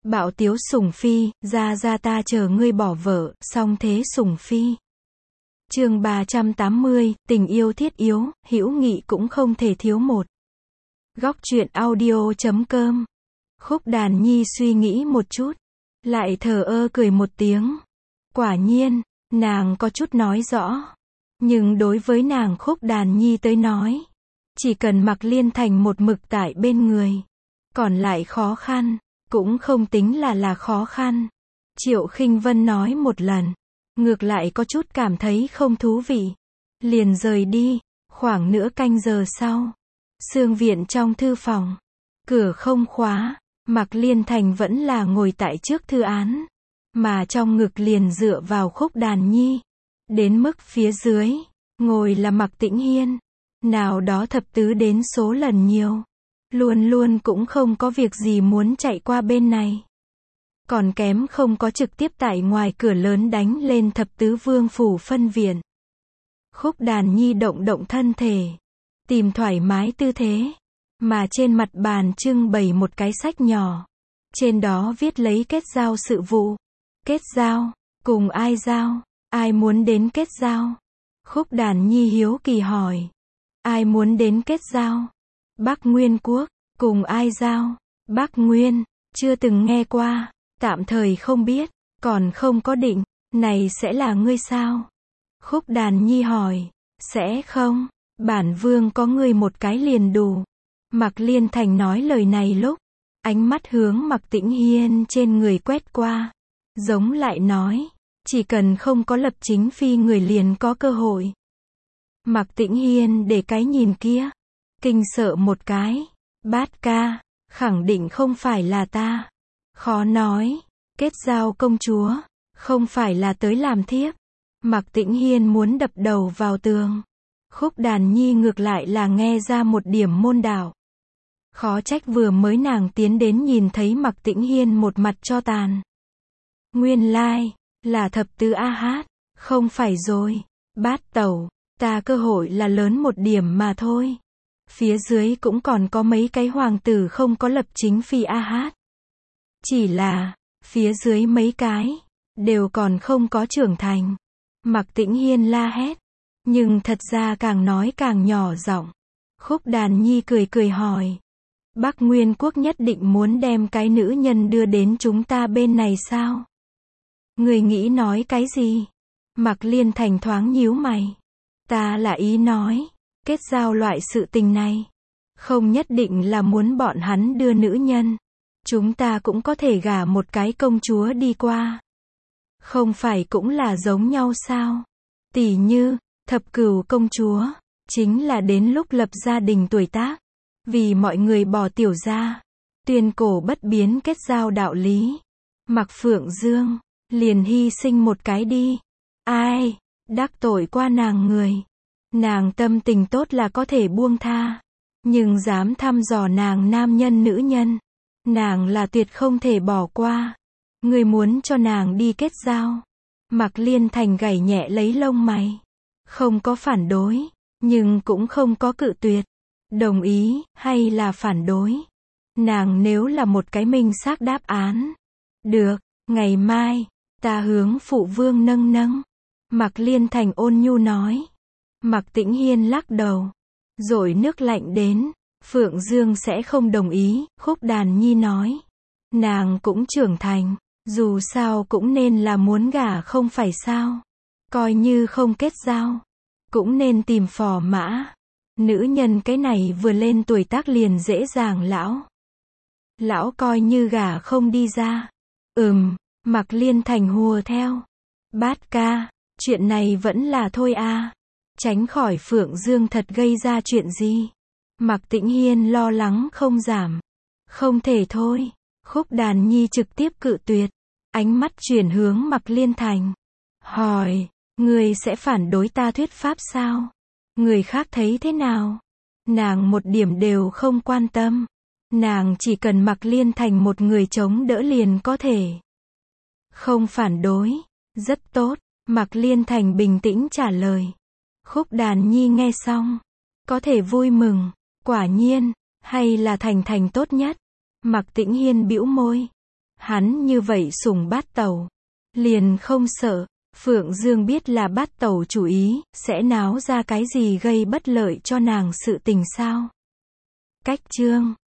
Bạo tiếu sủng phi, ra ta chờ ngươi bỏ vợ, song thế sủng phi. Chương 380, tình yêu thiết yếu, hữu nghị cũng không thể thiếu một. Góc truyện audio.com. Khúc Đàn Nhi suy nghĩ một chút, lại thờ ơ cười một tiếng. Quả nhiên, nàng có chút nói rõ. Nhưng đối với nàng Khúc Đàn Nhi tới nói, chỉ cần Mạc Liên Thành một mực tại bên người, còn lại khó khăn, cũng không tính là khó khăn. Triệu Khinh Vân nói một lần, ngược lại có chút cảm thấy không thú vị. Liền rời đi, khoảng nửa canh giờ sau. Xương viện trong thư phòng, cửa không khóa, Mạc Liên Thành vẫn là ngồi tại trước thư án, mà trong ngực liền dựa vào Khúc Đàn Nhi. Đến mức phía dưới, ngồi là Mạc Tĩnh Hiên, nào đó thập tứ đến số lần nhiều. Luôn luôn cũng không có việc gì muốn chạy qua bên này. Còn kém không có trực tiếp tại ngoài cửa lớn đánh lên thập tứ vương phủ phân viện. Khúc Đàn Nhi động động thân thể, tìm thoải mái tư thế, mà trên mặt bàn trưng bày một cái sách nhỏ. Trên đó viết lấy kết giao sự vụ. Kết giao, cùng ai giao, ai muốn đến kết giao? Khúc Đàn Nhi hiếu kỳ hỏi. Ai muốn đến kết giao? Bắc Nguyên Quốc, cùng ai giao? Bắc Nguyên, chưa từng nghe qua, tạm thời không biết, còn không có định, này sẽ là ngươi sao? Khúc Đàn Nhi hỏi, sẽ không, bản vương có ngươi một cái liền đủ. Mạc Liên Thành nói lời này lúc, ánh mắt hướng Mạc Tĩnh Hiên trên người quét qua, giống lại nói, chỉ cần không có lập chính phi người liền có cơ hội. Mạc Tĩnh Hiên để cái nhìn kia, kinh sợ một cái. Bát ca, khẳng định không phải là ta. Khó nói, kết giao công chúa, không phải là tới làm thiếp. Mạc Tĩnh Hiên muốn đập đầu vào tường. Khúc Đàn Nhi ngược lại là nghe ra một điểm môn đạo. Khó trách vừa mới nàng tiến đến nhìn thấy Mạc Tĩnh Hiên một mặt cho tàn. Nguyên lai, là thập tứ A Hát, không phải rồi, bát tẩu, ta cơ hội là lớn một điểm mà thôi. Phía dưới cũng còn có mấy cái hoàng tử không có lập chính phi A Hát. Chỉ là, phía dưới mấy cái, đều còn không có trưởng thành. Mạc Tĩnh Hiên la hét, nhưng thật ra càng nói càng nhỏ giọng. Khúc Đàn Nhi cười cười hỏi. Bắc Nguyên Quốc nhất định muốn đem cái nữ nhân đưa đến chúng ta bên này sao? Người nghĩ nói cái gì? Mạc Liên Thành thoáng nhíu mày. Ta là ý nói, kết giao loại sự tình này, không nhất định là muốn bọn hắn đưa nữ nhân. Chúng ta cũng có thể gả một cái công chúa đi qua. Không phải cũng là giống nhau sao? Tỷ như, thập cửu công chúa, chính là đến lúc lập gia đình tuổi tác, vì mọi người bỏ tiểu gia, tuyên cổ bất biến kết giao đạo lý. Mạc Phượng Dương, liền hy sinh một cái đi. Ai, đắc tội qua nàng người. Nàng tâm tình tốt là có thể buông tha, nhưng dám thăm dò nàng nam nhân nữ nhân, nàng là tuyệt không thể bỏ qua. Người muốn cho nàng đi kết giao. Mạc Liên Thành gảy nhẹ lấy lông mày, không có phản đối, nhưng cũng không có cự tuyệt. Đồng ý, hay là phản đối? Nàng nếu là một cái minh xác đáp án. Được, ngày mai, ta hướng phụ vương nâng nâng. Mạc Liên Thành ôn nhu nói. Mạc Tĩnh Hiên lắc đầu, rồi nước lạnh đến. Phượng Dương sẽ không đồng ý, Khúc Đàn Nhi nói. Nàng cũng trưởng thành, dù sao cũng nên là muốn gả không phải sao? Coi như không kết giao, cũng nên tìm phò mã. Nữ nhân cái này vừa lên tuổi tác liền dễ dàng lão. Lão coi như gả không đi ra. Mạc Liên Thành hùa theo. Bát ca, chuyện này vẫn là thôi a. Tránh khỏi Phượng Dương thật gây ra chuyện gì. Mạc Tĩnh Hiên lo lắng không giảm. Không thể thôi. Khúc Đàn Nhi trực tiếp cự tuyệt. Ánh mắt chuyển hướng Mạc Liên Thành. Hỏi, người sẽ phản đối ta thuyết pháp sao? Người khác thấy thế nào? Nàng một điểm đều không quan tâm. Nàng chỉ cần Mạc Liên Thành một người chống đỡ liền có thể. Không phản đối. Rất tốt. Mạc Liên Thành bình tĩnh trả lời. Khúc Đàn Nhi nghe xong, có thể vui mừng. Quả nhiên, hay là Thành Thành tốt nhất. Mạc Tĩnh Hiên bĩu môi. Hắn như vậy sủng Bát Tẩu, liền không sợ, Phượng Dương biết là Bát Tẩu chủ ý, sẽ náo ra cái gì gây bất lợi cho nàng sự tình sao. Cách chương